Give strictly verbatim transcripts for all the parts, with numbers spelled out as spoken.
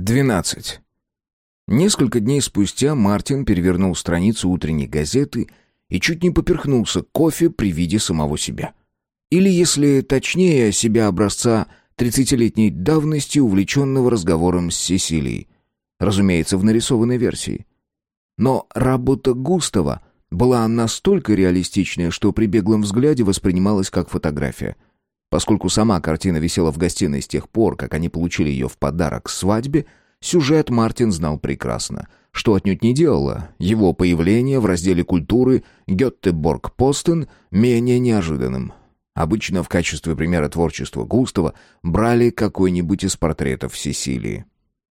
двенадцать. Несколько дней спустя Мартин перевернул страницу утренней газеты и чуть не поперхнулся кофе при виде самого себя. Или, если точнее, себя образца тридцатилетней давности, увлеченного разговором с Сесилией. Разумеется, в нарисованной версии. Но работа Густава была настолько реалистичная, что при беглом взгляде воспринималась как фотография. Поскольку сама картина висела в гостиной с тех пор, как они получили ее в подарок к свадьбе, сюжет Мартин знал прекрасно, что отнюдь не делало его появление в разделе культуры «Гётеборг-Постен» менее неожиданным. Обычно в качестве примера творчества Густава брали какой-нибудь из портретов Сесилии.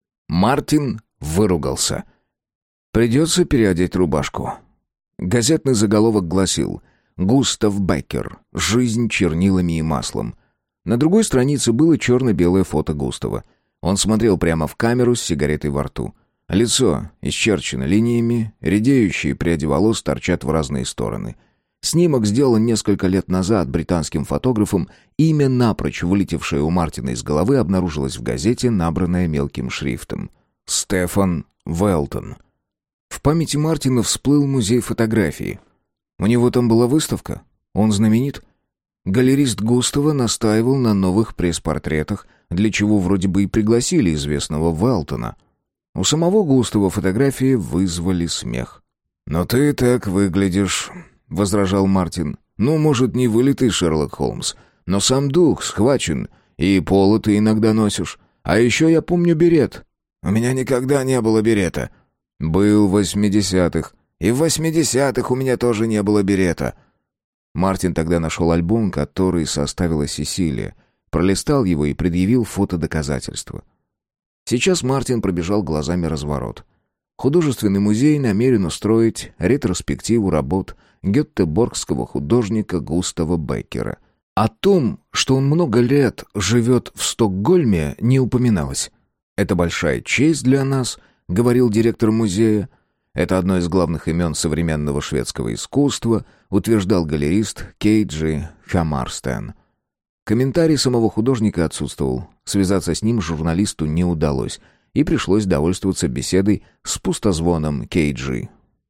Мартин выругался. «Придется переодеть рубашку». Газетный заголовок гласил «Густав Беккер. Жизнь чернилами и маслом». На другой странице было черно-белое фото Густава. Он смотрел прямо в камеру с сигаретой во рту. Лицо исчерчено линиями, редеющие пряди волос торчат в разные стороны. Снимок сделан несколько лет назад британским фотографом, имя, напрочь вылетевшее у Мартина из головы, обнаружилось в газете, набранное мелким шрифтом. Стефан Велтон. В памяти Мартина всплыл музей фотографии. У него там была выставка. Он знаменит. Галерист Густава настаивал на новых пресс-портретах, для чего вроде бы и пригласили известного Велтона. У самого Густава фотографии вызвали смех. «Но ты так выглядишь», — возражал Мартин. «Ну, может, не вылитый Шерлок Холмс, но сам дух схвачен, и поло ты иногда носишь. А еще я помню берет». «У меня никогда не было берета». «Был в восьмидесятых». «И в восьмидесятых у меня тоже не было берета». Мартин тогда нашел альбом, который составила Сесилия, пролистал его и предъявил фотодоказательства. Сейчас Мартин пробежал глазами разворот. Художественный музей намерен устроить ретроспективу работ гётеборгского художника Густава Беккера. О том, что он много лет живет в Стокгольме, не упоминалось. «Это большая честь для нас», — говорил директор музея. «Это одно из главных имен современного шведского искусства», — утверждал галерист Кейджи Хамарстен. Комментарий самого художника отсутствовал. Связаться с ним журналисту не удалось, и пришлось довольствоваться беседой с пустозвоном Кейджи.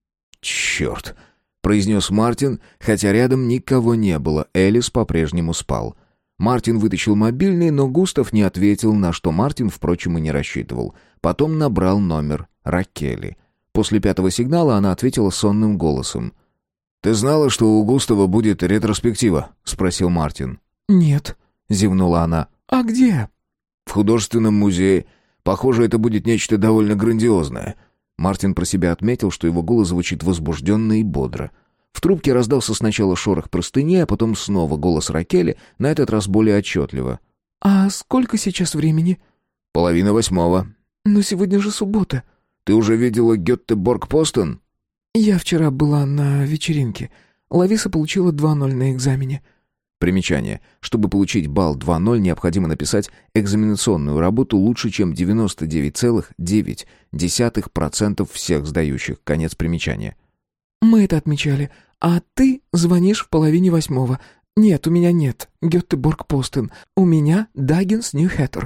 «Черт!» — произнес Мартин, хотя рядом никого не было, Элис по-прежнему спал. Мартин вытащил мобильный, но Густав не ответил, на что Мартин, впрочем, и не рассчитывал. Потом набрал номер Ракели. После пятого сигнала она ответила сонным голосом. «Ты знала, что у Густава будет ретроспектива?» — спросил Мартин. «Нет», — зевнула она. «А где?» «В художественном музее. Похоже, это будет нечто довольно грандиозное». Мартин про себя отметил, что его голос звучит возбужденно и бодро. В трубке раздался сначала шорох простыни, а потом снова голос Ракели, на этот раз более отчетливо. «А сколько сейчас времени?» «Половина восьмого». «Но сегодня же суббота». «Ты уже видела Гётеборг-Постен?» «Я вчера была на вечеринке. Лависа получила два ноль на экзамене». Примечание. Чтобы получить балл два ноль, необходимо написать экзаменационную работу лучше, чем девяносто девять целых девять десятых процента всех сдающих. Конец примечания. «Мы это отмечали. А ты звонишь в половине восьмого. Нет, у меня нет. Гётеборг-Постен. У меня Даггинс Ньюхэттер».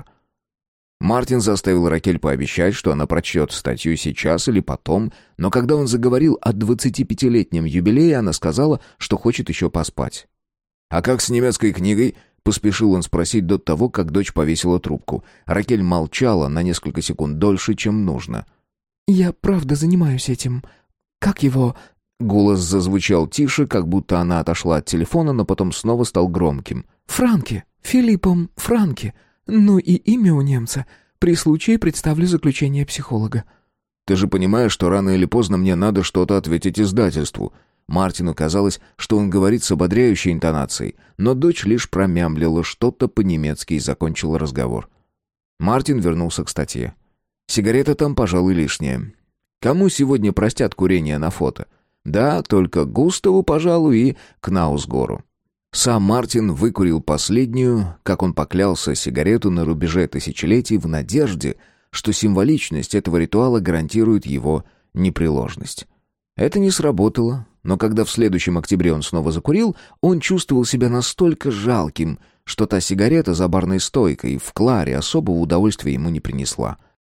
Мартин заставил Ракель пообещать, что она прочтет статью сейчас или потом, но когда он заговорил о двадцатипятилетнем юбилее, она сказала, что хочет еще поспать. «А как с немецкой книгой?» — поспешил он спросить до того, как дочь повесила трубку. Ракель молчала на несколько секунд дольше, чем нужно. «Я правда занимаюсь этим. Как его...» Голос зазвучал тише, как будто она отошла от телефона, но потом снова стал громким. «Франке. Филиппом Франке. Ну и имя у немца. При случае представлю заключение психолога». «Ты же понимаешь, что рано или поздно мне надо что-то ответить издательству». Мартину казалось, что он говорит с ободряющей интонацией, но дочь лишь промямлила что-то по-немецки и закончила разговор. Мартин вернулся к статье. Сигарета там, пожалуй, лишняя. Кому сегодня простят курение на фото? Да, только Густаву, пожалуй, и Кнаусгору. Сам Мартин выкурил последнюю, как он поклялся, сигарету на рубеже тысячелетий в надежде, что символичность этого ритуала гарантирует его непреложность. Это не сработало, но когда в следующем октябре он снова закурил, он чувствовал себя настолько жалким, что та сигарета за барной стойкой в Кларе особого удовольствия ему не принесла.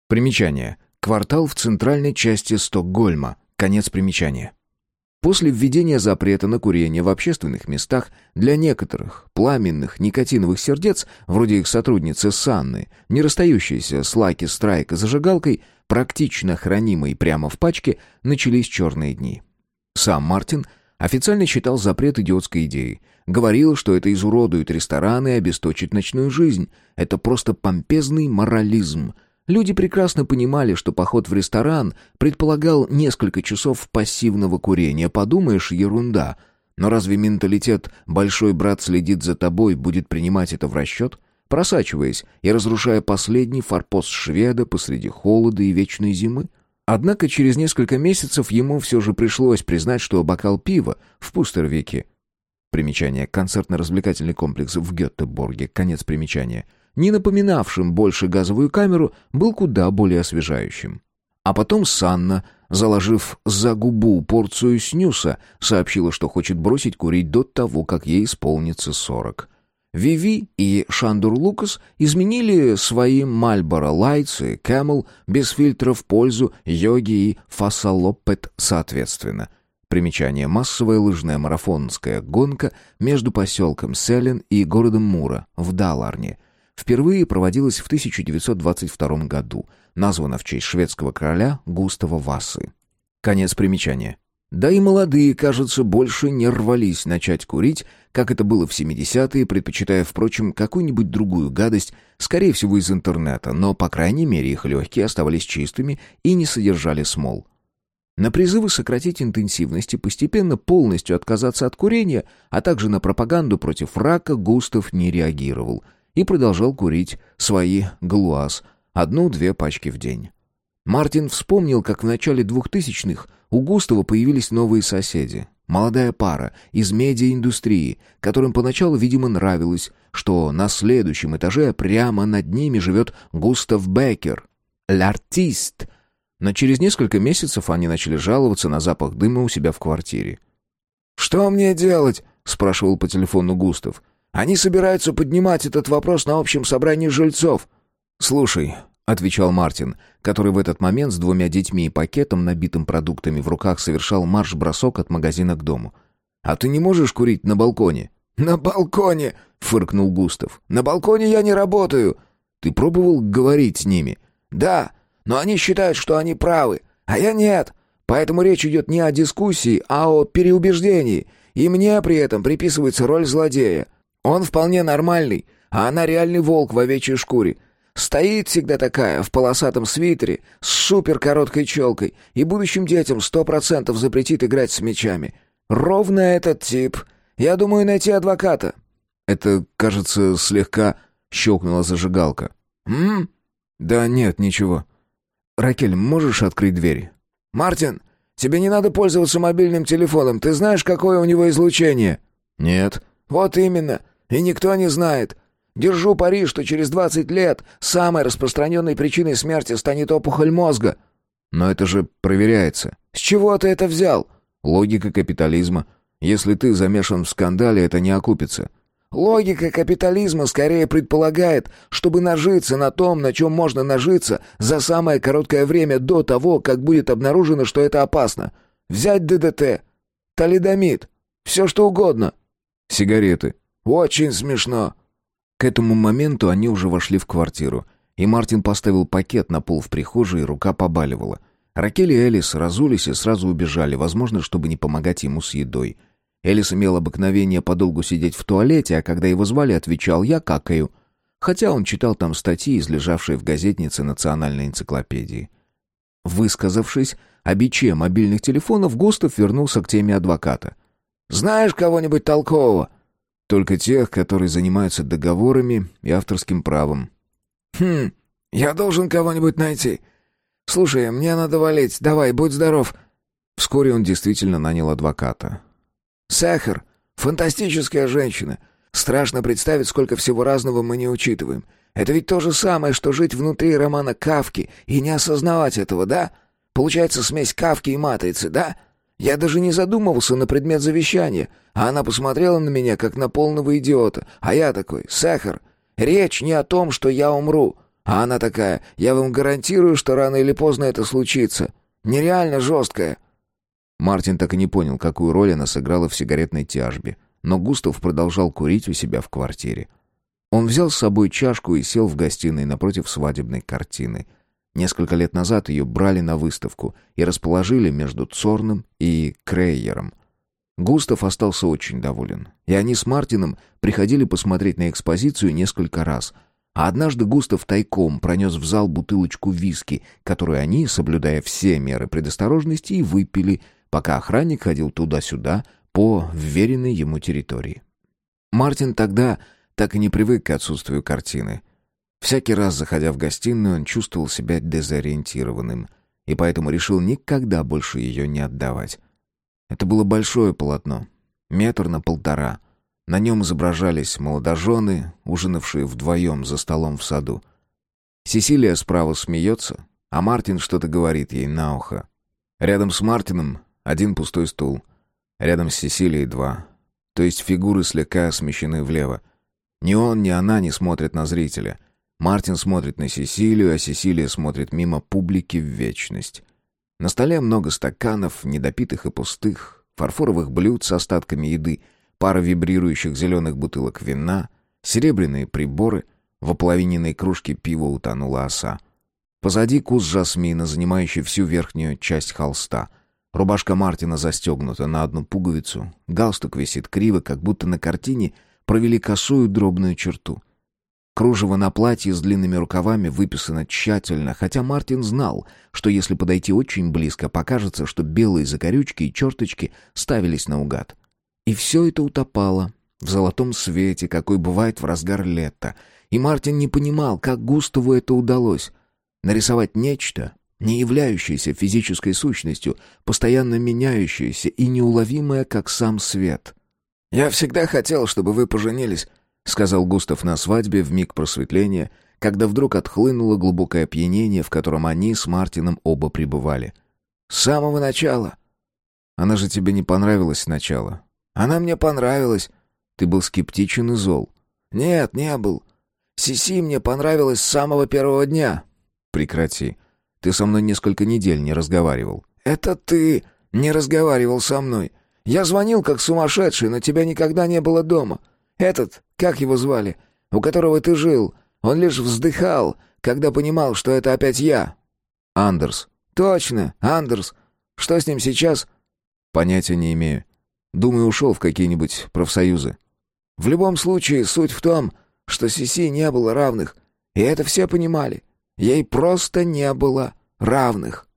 Примечание. Квартал в центральной части Стокгольма. Конец примечания. После введения запрета на курение в общественных местах для некоторых пламенных никотиновых сердец, вроде их сотрудницы Санны, не расстающейся с Лаки Страйк зажигалкой, практично хранимой прямо в пачке, начались черные дни. Сам Мартин официально считал запрет идиотской идеей. Говорил, что это изуродует рестораны и обесточит ночную жизнь. Это просто помпезный морализм. Люди прекрасно понимали, что поход в ресторан предполагал несколько часов пассивного курения. Подумаешь, ерунда. Но разве менталитет «большой брат следит за тобой» будет принимать это в расчет, просачиваясь и разрушая последний форпост шведа посреди холода и вечной зимы? Однако через несколько месяцев ему все же пришлось признать, что бокал пива в Пустервике, примечание, концертно-развлекательный комплекс в Гетеборге, конец примечания, не напоминавшим больше газовую камеру, был куда более освежающим. А потом Санна, заложив за губу порцию снюса, сообщила, что хочет бросить курить до того, как ей исполнится сорок. Виви и Шандур Лукас изменили свои Marlboro Lights и Camel без фильтра в пользу йоги и фасалопет соответственно. Примечание. Массовая лыжная марафонская гонка между поселком Селен и городом Мура в Даларне. Впервые проводилась в тысяча девятьсот двадцать втором году, названа в честь шведского короля Густава Васы. Конец примечания. Да и молодые, кажется, больше не рвались начать курить, как это было в семидесятые, предпочитая, впрочем, какую-нибудь другую гадость, скорее всего, из интернета, но, по крайней мере, их легкие оставались чистыми и не содержали смол. На призывы сократить интенсивность и постепенно полностью отказаться от курения, а также на пропаганду против рака Густав не реагировал и продолжал курить свои галуаз, одну-две пачки в день. Мартин вспомнил, как в начале двухтысячных у Густава появились новые соседи. Молодая пара из медиаиндустрии, которым поначалу, видимо, нравилось, что на следующем этаже прямо над ними живет Густав Беккер, l'артист. Но через несколько месяцев они начали жаловаться на запах дыма у себя в квартире. «Что мне делать?» — спрашивал по телефону Густав. «Они собираются поднимать этот вопрос на общем собрании жильцов». «Слушай», — отвечал Мартин, который в этот момент с двумя детьми и пакетом, набитым продуктами в руках, совершал марш-бросок от магазина к дому. «А ты не можешь курить на балконе?» «На балконе!» — фыркнул Густав. «На балконе я не работаю!» «Ты пробовал говорить с ними?» «Да, но они считают, что они правы, а я нет. Поэтому речь идет не о дискуссии, а о переубеждении. И мне при этом приписывается роль злодея. Он вполне нормальный, а она реальный волк в овечьей шкуре. Стоит всегда такая, в полосатом свитере, с суперкороткой челкой, и будущим детям сто процентов запретит играть с мячами. Ровно этот тип. Я думаю найти адвоката». «Это, кажется, слегка...» — щелкнула зажигалка. «М? Да нет, ничего. Ракель, можешь открыть дверь?» «Мартин, тебе не надо пользоваться мобильным телефоном. Ты знаешь, какое у него излучение?» «Нет». «Вот именно. И никто не знает. Держу пари, что через двадцать лет самой распространенной причиной смерти станет опухоль мозга». «Но это же проверяется». «С чего ты это взял?» «Логика капитализма. Если ты замешан в скандале, это не окупится». «Логика капитализма скорее предполагает, чтобы нажиться на том, на чем можно нажиться за самое короткое время до того, как будет обнаружено, что это опасно. Взять ДДТ, талидомид, все что угодно». «Сигареты». «Очень смешно». К этому моменту они уже вошли в квартиру, и Мартин поставил пакет на пол в прихожей, и рука побаливала. Ракель и Элис разулись и сразу убежали, возможно, чтобы не помогать ему с едой. Элис имел обыкновение подолгу сидеть в туалете, а когда его звали, отвечал «я какаю», хотя он читал там статьи, из лежавшей в газетнице национальной энциклопедии. Высказавшись о биче мобильных телефонов, Густав вернулся к теме адвоката. «Знаешь кого-нибудь толкового?» «Только тех, которые занимаются договорами и авторским правом». «Хм, я должен кого-нибудь найти. Слушай, мне надо валить, давай, будь здоров». Вскоре он действительно нанял адвоката. «Сахар, фантастическая женщина. Страшно представить, сколько всего разного мы не учитываем. Это ведь то же самое, что жить внутри романа Кафки и не осознавать этого, да? Получается смесь Кафки и Матрицы, да? Я даже не задумывался на предмет завещания, а она посмотрела на меня, как на полного идиота. А я такой, Сахар, речь не о том, что я умру. А она такая: «Я вам гарантирую, что рано или поздно это случится». Нереально жесткая. Мартин так и не понял, какую роль она сыграла в сигаретной тяжбе, но Густав продолжал курить у себя в квартире. Он взял с собой чашку и сел в гостиной напротив свадебной картины. Несколько лет назад ее брали на выставку и расположили между Цорном и Крейером. Густав остался очень доволен, и они с Мартином приходили посмотреть на экспозицию несколько раз. А однажды Густав тайком пронес в зал бутылочку виски, которую они, соблюдая все меры предосторожности, и выпили, пока охранник ходил туда-сюда по вверенной ему территории. Мартин тогда так и не привык к отсутствию картины. Всякий раз, заходя в гостиную, он чувствовал себя дезориентированным, и поэтому решил никогда больше ее не отдавать. Это было большое полотно, метр на полтора. На нем изображались молодожены, ужинавшие вдвоем за столом в саду. Сесилия справа смеется, а Мартин что-то говорит ей на ухо. Рядом с Мартином один пустой стул. Рядом с Сесилией два. То есть фигуры слегка смещены влево. Ни он, ни она не смотрят на зрителя. Мартин смотрит на Сесилию, а Сесилия смотрит мимо публики в вечность. На столе много стаканов, недопитых и пустых, фарфоровых блюд с остатками еды, пара вибрирующих зеленых бутылок вина, серебряные приборы, в ополовиненной кружке пива утонула оса. Позади куст жасмина, занимающий всю верхнюю часть холста. Рубашка Мартина застегнута на одну пуговицу, галстук висит криво, как будто на картине провели косую дробную черту. Кружево на платье с длинными рукавами выписано тщательно, хотя Мартин знал, что если подойти очень близко, покажется, что белые закорючки и черточки ставились наугад. И все это утопало в золотом свете, какой бывает в разгар лета. И Мартин не понимал, как Густаву это удалось. Нарисовать нечто, не являющееся физической сущностью, постоянно меняющееся и неуловимое, как сам свет. «Я всегда хотел, чтобы вы поженились», — сказал Густав на свадьбе в миг просветления, когда вдруг отхлынуло глубокое опьянение, в котором они с Мартином оба пребывали. «С самого начала». «Она же тебе не понравилась сначала». «Она мне понравилась». «Ты был скептичен и зол». «Нет, не был. Сиси мне понравилась с самого первого дня». «Прекрати. Ты со мной несколько недель не разговаривал». «Это ты не разговаривал со мной. Я звонил как сумасшедший, но тебя никогда не было дома. Этот, как его звали, у которого ты жил, он лишь вздыхал, когда понимал, что это опять я». «Андерс». «Точно, Андерс. Что с ним сейчас?» «Понятия не имею. Думаю, ушел в какие-нибудь профсоюзы». «В любом случае, суть в том, что Сиси не было равных, и это все понимали. Ей просто не было равных».